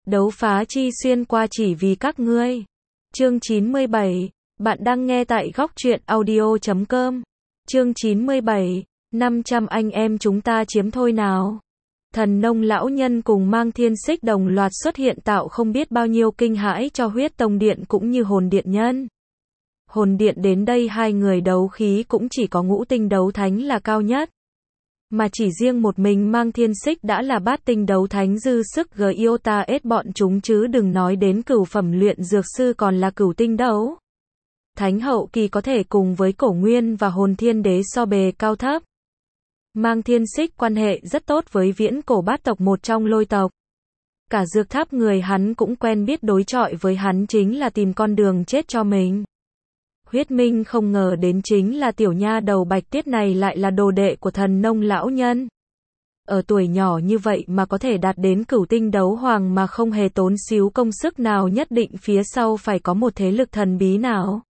Đấu phá chi xuyên qua chỉ vì các ngươi. Chương 97. Bạn đang nghe tại góc truyện audio.com. Chương 97. 500 anh em chúng ta chiếm thôi nào. Thần nông lão nhân cùng Mang Thiên Xích đồng loạt xuất hiện tạo không biết bao nhiêu kinh hãi cho Huyết Tông Điện cũng như Hồn Điện nhân. Hồn Điện đến đây hai người đấu khí cũng chỉ có ngũ tinh đấu thánh là cao nhất. Mà chỉ riêng một mình Mang Thiên Xích đã là bát tinh đấu thánh dư sức Giota ết bọn chúng chứ đừng nói đến cửu phẩm luyện dược sư còn là cửu tinh đấu. Thánh hậu kỳ có thể cùng với Cổ Nguyên và Hồn Thiên Đế so bề cao thấp. Mang Thiên Xích quan hệ rất tốt với viễn cổ bát tộc một trong Lôi tộc. Cả Dược Tháp người hắn cũng quen biết, đối chọi với hắn chính là tìm con đường chết cho mình. Huyết Minh không ngờ đến chính là tiểu nha đầu Bạch Tuyết này lại là đồ đệ của thần nông lão nhân. Ở tuổi nhỏ như vậy mà có thể đạt đến cửu tinh đấu hoàng mà không hề tốn xíu công sức nào, nhất định phía sau phải có một thế lực thần bí nào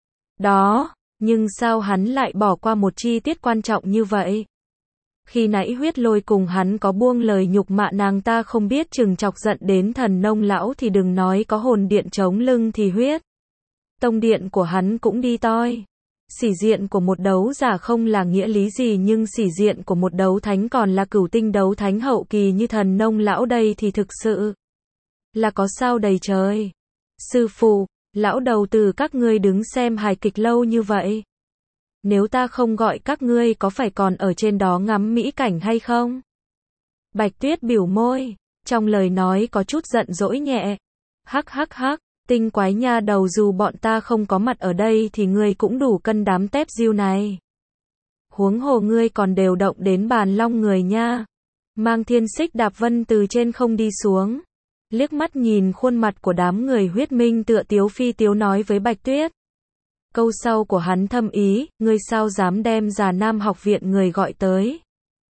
đó, nhưng sao hắn lại bỏ qua một chi tiết quan trọng như vậy? Khi nãy Huyết Lôi cùng hắn có buông lời nhục mạ nàng ta không biết chừng chọc giận đến thần nông lão thì đừng nói có Hồn Điện chống lưng thì Huyết Tông Điện của hắn cũng đi toi. Sĩ diện của một đấu giả không là nghĩa lý gì, nhưng sĩ diện của một đấu thánh còn là cửu tinh đấu thánh hậu kỳ như thần nông lão đây thì thực sự là có sao đầy trời. Sư phụ, lão đầu tử các ngươi đứng xem hài kịch lâu như vậy. Nếu ta không gọi các ngươi có phải còn ở trên đó ngắm mỹ cảnh hay không? Bạch Tuyết biểu môi, trong lời nói có chút giận dỗi nhẹ. Hắc hắc hắc. Tinh quái nha đầu, dù bọn ta không có mặt ở đây thì ngươi cũng đủ cân đám tép diêu này. Huống hồ ngươi còn đều động đến bàn long người nha. Mang Thiên Xích đạp vân từ trên không đi xuống. Liếc mắt nhìn khuôn mặt của đám người Huyết Minh tựa tiếu phi tiếu nói với Bạch Tuyết. Câu sau của hắn thâm ý, ngươi sao dám đem Già Nam học viện người gọi tới.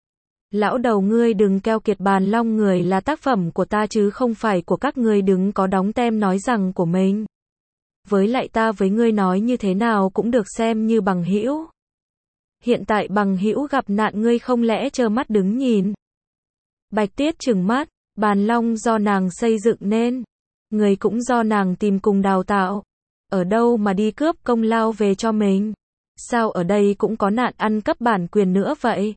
Lão đầu ngươi đừng keo kiệt, bàn long người là tác phẩm của ta chứ không phải của các ngươi, đừng có đóng tem nói rằng của mình. Với lại ta với ngươi nói như thế nào cũng được xem như bằng hữu. Hiện tại bằng hữu gặp nạn ngươi không lẽ trơ mắt đứng nhìn. Bạch Tuyết trừng mắt, bàn long do nàng xây dựng nên, người cũng do nàng tìm cùng đào tạo. Ở đâu mà đi cướp công lao về cho mình? Sao ở đây cũng có nạn ăn cắp bản quyền nữa vậy?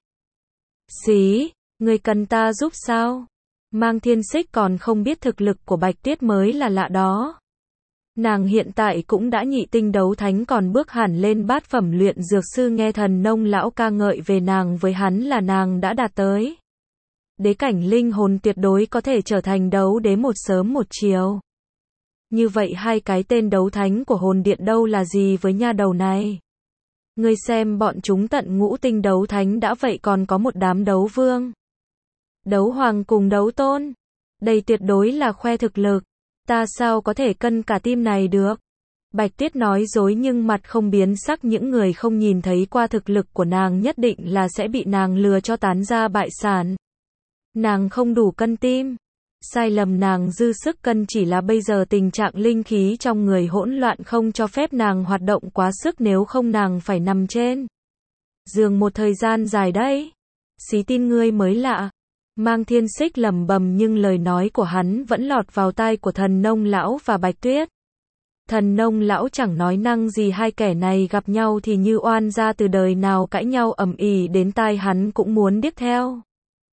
Xí, người cần ta giúp sao? Mang Thiên Xích còn không biết thực lực của Bạch Tuyết mới là lạ đó. Nàng hiện tại cũng đã nhị tinh đấu thánh, còn bước hẳn lên bát phẩm luyện dược sư, nghe thần nông lão ca ngợi về nàng với hắn là nàng đã đạt tới đế cảnh linh hồn, tuyệt đối có thể trở thành đấu đế một sớm một chiều. Như vậy hai cái tên đấu thánh của Hồn Điện đâu là gì với nha đầu này? Ngươi xem bọn chúng tận ngũ tinh đấu thánh đã vậy còn có một đám đấu vương, đấu hoàng cùng đấu tôn. Đây tuyệt đối là khoe thực lực. Ta sao có thể cân cả team này được? Bạch Tuyết nói dối nhưng mặt không biến sắc, những người không nhìn thấy qua thực lực của nàng nhất định là sẽ bị nàng lừa cho tán ra bại sản. Nàng không đủ cân team. Sai lầm nàng dư sức cân chỉ là bây giờ tình trạng linh khí trong người hỗn loạn không cho phép nàng hoạt động quá sức, nếu không nàng phải nằm trên giường một thời gian dài đấy. Xí tin ngươi mới lạ. Mang Thiên Xích lẩm bẩm nhưng lời nói của hắn vẫn lọt vào tai của thần nông lão và Bạch Tuyết. Thần nông lão chẳng nói năng gì, hai kẻ này gặp nhau thì như oan gia từ đời nào, cãi nhau ầm ĩ đến tai hắn cũng muốn điếc theo.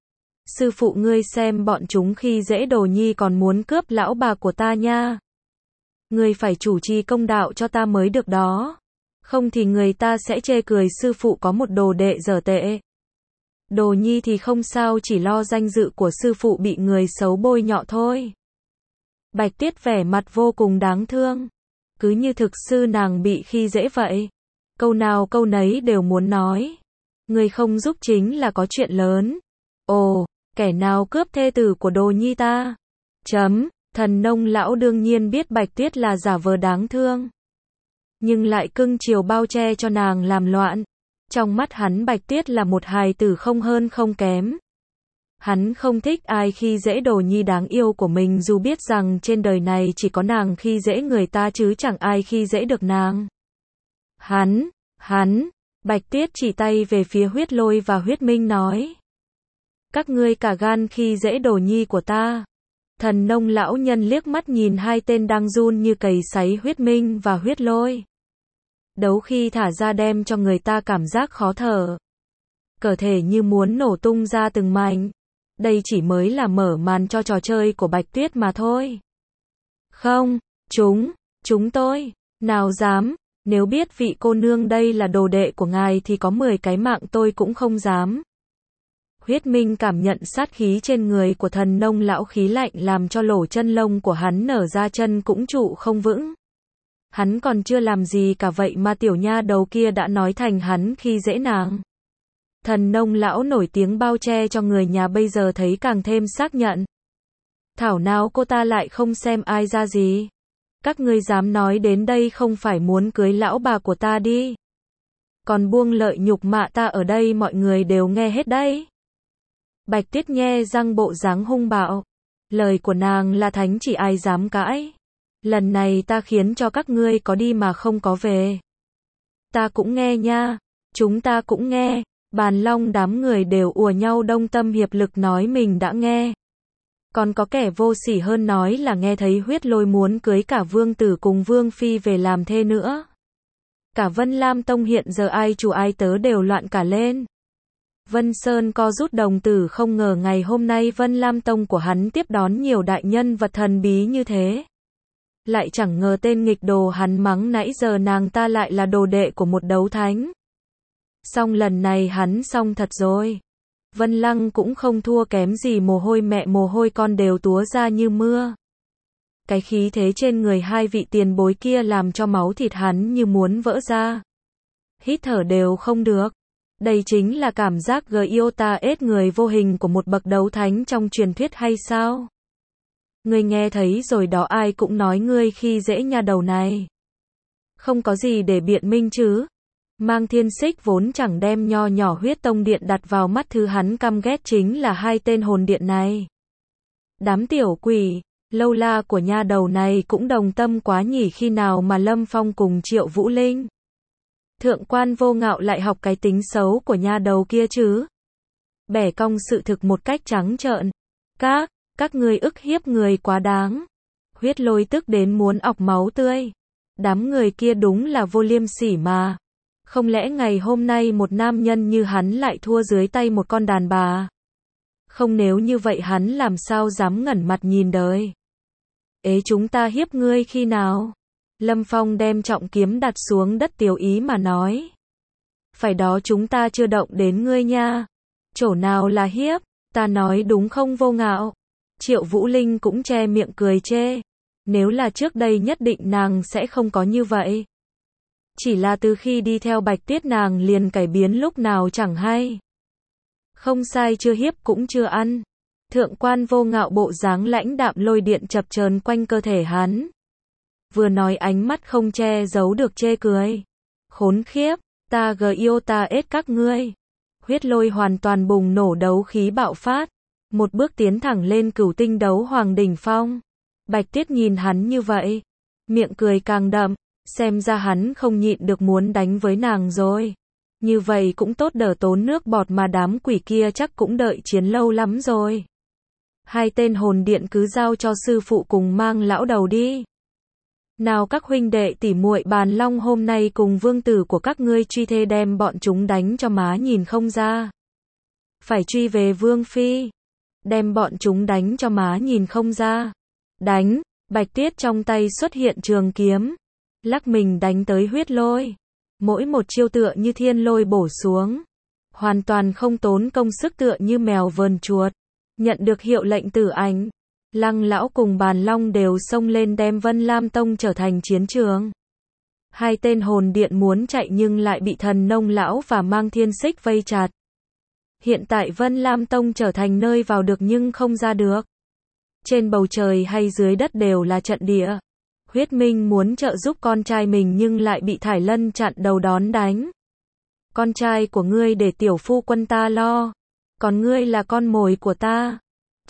Sư phụ ngươi xem bọn chúng khi dễ đồ nhi còn muốn cướp lão bà của ta nha. Ngươi phải chủ trì công đạo cho ta mới được đó. Không thì người ta sẽ chê cười sư phụ có một đồ đệ dở tệ. Đồ nhi thì không sao, chỉ lo danh dự của sư phụ bị người xấu bôi nhọ thôi. Bạch Tuyết vẻ mặt vô cùng đáng thương. Cứ như thực sư nàng bị khi dễ vậy. Câu nào câu nấy đều muốn nói. Ngươi không giúp chính là có chuyện lớn. Ồ, kẻ nào cướp thê tử của đồ nhi ta? Thần nông lão đương nhiên biết Bạch Tuyết là giả vờ đáng thương, nhưng lại cưng chiều bao che cho nàng làm loạn. Trong mắt hắn Bạch Tuyết là một hài tử không hơn không kém. Hắn không thích ai khi dễ đồ nhi đáng yêu của mình, dù biết rằng trên đời này chỉ có nàng khi dễ người ta chứ chẳng ai khi dễ được nàng. Bạch Tuyết chỉ tay về phía Huyết Lôi và Huyết Minh nói. Các ngươi cả gan khi dễ đồ nhi của ta. Thần nông lão nhân liếc mắt nhìn hai tên đang run như cầy sấy Huyết Minh và Huyết Lôi. Đấu khi thả ra đem cho người ta cảm giác khó thở. Cơ thể như muốn nổ tung ra từng mảnh. Đây chỉ mới là mở màn cho trò chơi của Bạch Tuyết mà thôi. Không, chúng tôi, nào dám, nếu biết vị cô nương đây là đồ đệ của ngài thì có 10 cái mạng tôi cũng không dám. Huyết Minh cảm nhận sát khí trên người của thần nông lão, khí lạnh làm cho lỗ chân lông của hắn nở ra, chân cũng trụ không vững. Hắn còn chưa làm gì cả vậy mà tiểu nha đầu kia đã nói thành hắn khi dễ nàng. Thần nông lão nổi tiếng bao che cho người nhà bây giờ thấy càng thêm xác nhận. Thảo nào cô ta lại không xem ai ra gì. Các ngươi dám nói đến đây không phải muốn cưới lão bà của ta đi. Còn buông lợi nhục mạ ta ở đây mọi người đều nghe hết đấy. Bạch Tuyết nhe răng, bộ dáng hung bạo. Lời của nàng là thánh chỉ, ai dám cãi. Lần này ta khiến cho các ngươi có đi mà không có về. Ta cũng nghe nha. Chúng ta cũng nghe. Bàn Long đám người đều ùa nhau đông tâm hiệp lực nói mình đã nghe. Còn có kẻ vô sỉ hơn nói là nghe thấy Huyết Lôi muốn cưới cả vương tử cùng vương phi về làm thê nữa. Cả Vân Lam Tông hiện giờ ai chủ ai tớ đều loạn cả lên. Vân Sơn co rút đồng tử, không ngờ ngày hôm nay Vân Lam Tông của hắn tiếp đón nhiều đại nhân vật thần bí như thế. Lại chẳng ngờ tên nghịch đồ hắn mắng nãy giờ nàng ta lại là đồ đệ của một đấu thánh. Xong lần này hắn xong thật rồi. Vân Lăng cũng không thua kém gì, mồ hôi mẹ mồ hôi con đều túa ra như mưa. Cái khí thế trên người hai vị tiền bối kia làm cho máu thịt hắn như muốn vỡ ra. Hít thở đều không được. Đây chính là cảm giác Giota-S, người vô hình của một bậc đấu thánh trong truyền thuyết hay sao? Ngươi nghe thấy rồi đó, ai cũng nói ngươi khi dễ nhà đầu này. Không có gì để biện minh chứ. Mang Thiên Xích vốn chẳng đem nho nhỏ Huyết Tông Điện đặt vào mắt, thứ hắn căm ghét chính là hai tên hồn điện này. Đám tiểu quỷ, lâu la của nha đầu này cũng đồng tâm quá nhỉ, khi nào mà Lâm Phong cùng Triệu Vũ Linh. Thượng quan Vô Ngạo lại học cái tính xấu của nha đầu kia chứ. Bẻ cong sự thực một cách trắng trợn. Các ngươi ức hiếp người quá đáng. Huyết Lôi tức đến muốn ọc máu tươi. Đám người kia đúng là vô liêm sỉ mà. Không lẽ ngày hôm nay một nam nhân như hắn lại thua dưới tay một con đàn bà? Không, nếu như vậy hắn làm sao dám ngẩng mặt nhìn đời. Ế, chúng ta hiếp ngươi khi nào? Lâm Phong đem trọng kiếm đặt xuống đất, tiểu ý mà nói. Phải đó, chúng ta chưa động đến ngươi nha. Chỗ nào là hiếp, ta nói đúng không Vô Ngạo? Triệu Vũ Linh cũng che miệng cười chê. Nếu là trước đây nhất định nàng sẽ không có như vậy. Chỉ là từ khi đi theo Bạch Tuyết nàng liền cải biến lúc nào chẳng hay. Không sai, chưa hiếp cũng chưa ăn. Thượng quan Vô Ngạo bộ dáng lãnh đạm, lôi điện chập chờn quanh cơ thể hắn. Vừa nói ánh mắt không che giấu được chê cười. Khốn khiếp, ta Giota-S các ngươi. Huyết Lôi hoàn toàn bùng nổ, đấu khí bạo phát. Một bước tiến thẳng lên Cửu Tinh Đấu Hoàng đỉnh phong. Bạch Tuyết nhìn hắn như vậy, miệng cười càng đậm. Xem ra hắn không nhịn được muốn đánh với nàng rồi. Như vậy cũng tốt, đỡ tốn nước bọt, mà đám quỷ kia chắc cũng đợi chiến lâu lắm rồi. Hai tên hồn điện cứ giao cho sư phụ cùng mang lão đầu đi. Nào các huynh đệ tỉ muội, Bàn Long hôm nay cùng vương tử của các ngươi truy thê, đem bọn chúng đánh cho má nhìn không ra. Phải truy về vương phi. Đem bọn chúng đánh cho má nhìn không ra. Đánh. Bạch Tuyết trong tay xuất hiện trường kiếm. Lắc mình đánh tới Huyết Lôi. Mỗi một chiêu tựa như thiên lôi bổ xuống. Hoàn toàn không tốn công sức, tựa như mèo vờn chuột. Nhận được hiệu lệnh tử ảnh. Lăng lão cùng Bàn Long đều xông lên đem Vân Lam Tông trở thành chiến trường. Hai tên hồn điện muốn chạy nhưng lại bị thần nông lão và Mang Thiên Xích vây chặt. Hiện tại Vân Lam Tông trở thành nơi vào được nhưng không ra được. Trên bầu trời hay dưới đất đều là trận địa. Huyết Minh muốn trợ giúp con trai mình nhưng lại bị Thải Lân chặn đầu đón đánh. Con trai của ngươi để tiểu phu quân ta lo. Còn ngươi là con mồi của ta.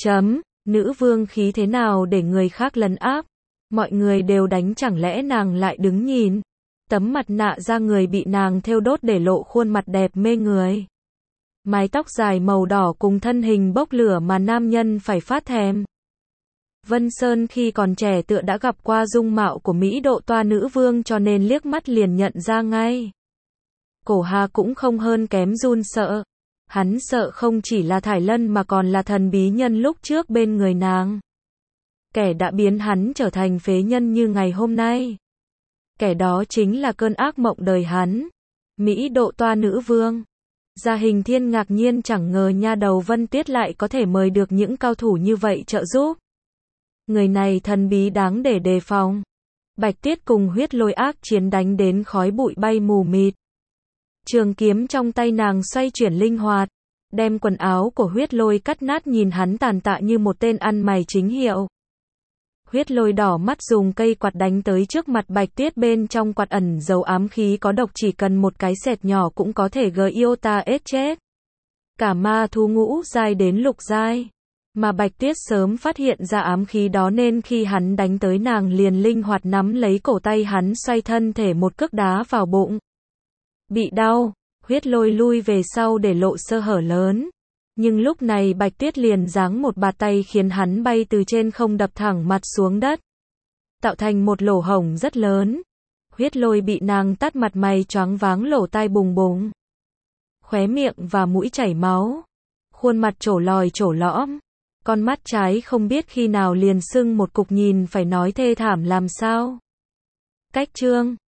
Nữ vương khí thế nào để người khác lấn áp. Mọi người đều đánh, chẳng lẽ nàng lại đứng nhìn. Tấm mặt nạ da người bị nàng thêu đốt để lộ khuôn mặt đẹp mê người. Mái tóc dài màu đỏ cùng thân hình bốc lửa mà nam nhân phải phát thèm. Vân Sơn khi còn trẻ tựa đã gặp qua dung mạo của Mỹ độ toa nữ vương cho nên liếc mắt liền nhận ra ngay. Cổ Hà cũng không hơn kém run sợ. Hắn sợ không chỉ là Thải Lân mà còn là thần bí nhân lúc trước bên người nàng. Kẻ đã biến hắn trở thành phế nhân như ngày hôm nay. Kẻ đó chính là cơn ác mộng đời hắn. Mỹ độ toa nữ vương. Gia Hình Thiên ngạc nhiên chẳng ngờ nha đầu Vân Tuyết lại có thể mời được những cao thủ như vậy trợ giúp. Người này thần bí đáng để đề phòng. Bạch Tuyết cùng Huyết Lôi ác chiến đánh đến khói bụi bay mù mịt. Trường kiếm trong tay nàng xoay chuyển linh hoạt, đem quần áo của Huyết Lôi cắt nát, nhìn hắn tàn tạ như một tên ăn mày chính hiệu. Huyết Lôi đỏ mắt dùng cây quạt đánh tới trước mặt Bạch Tuyết, bên trong quạt ẩn dấu ám khí có độc, chỉ cần một cái xẹt nhỏ cũng có thể gây yêu ta ết chết. Cả ma thú ngũ giai đến lục giai. Mà Bạch Tuyết sớm phát hiện ra ám khí đó nên khi hắn đánh tới nàng liền linh hoạt nắm lấy cổ tay hắn, xoay thân thể một cước đá vào bụng. Bị đau, Huyết Lôi lui về sau để lộ sơ hở lớn. Nhưng lúc này Bạch Tuyết liền giáng một bạt tay khiến hắn bay từ trên không đập thẳng mặt xuống đất, tạo thành một lỗ hổng rất lớn. Huyết Lôi bị nàng tát mặt mày choáng váng, lỗ tai bùng bùng, khóe miệng và mũi chảy máu, khuôn mặt trổ lòi trổ lõm, con mắt trái không biết khi nào liền sưng một cục, nhìn phải nói thê thảm làm sao. Cách chương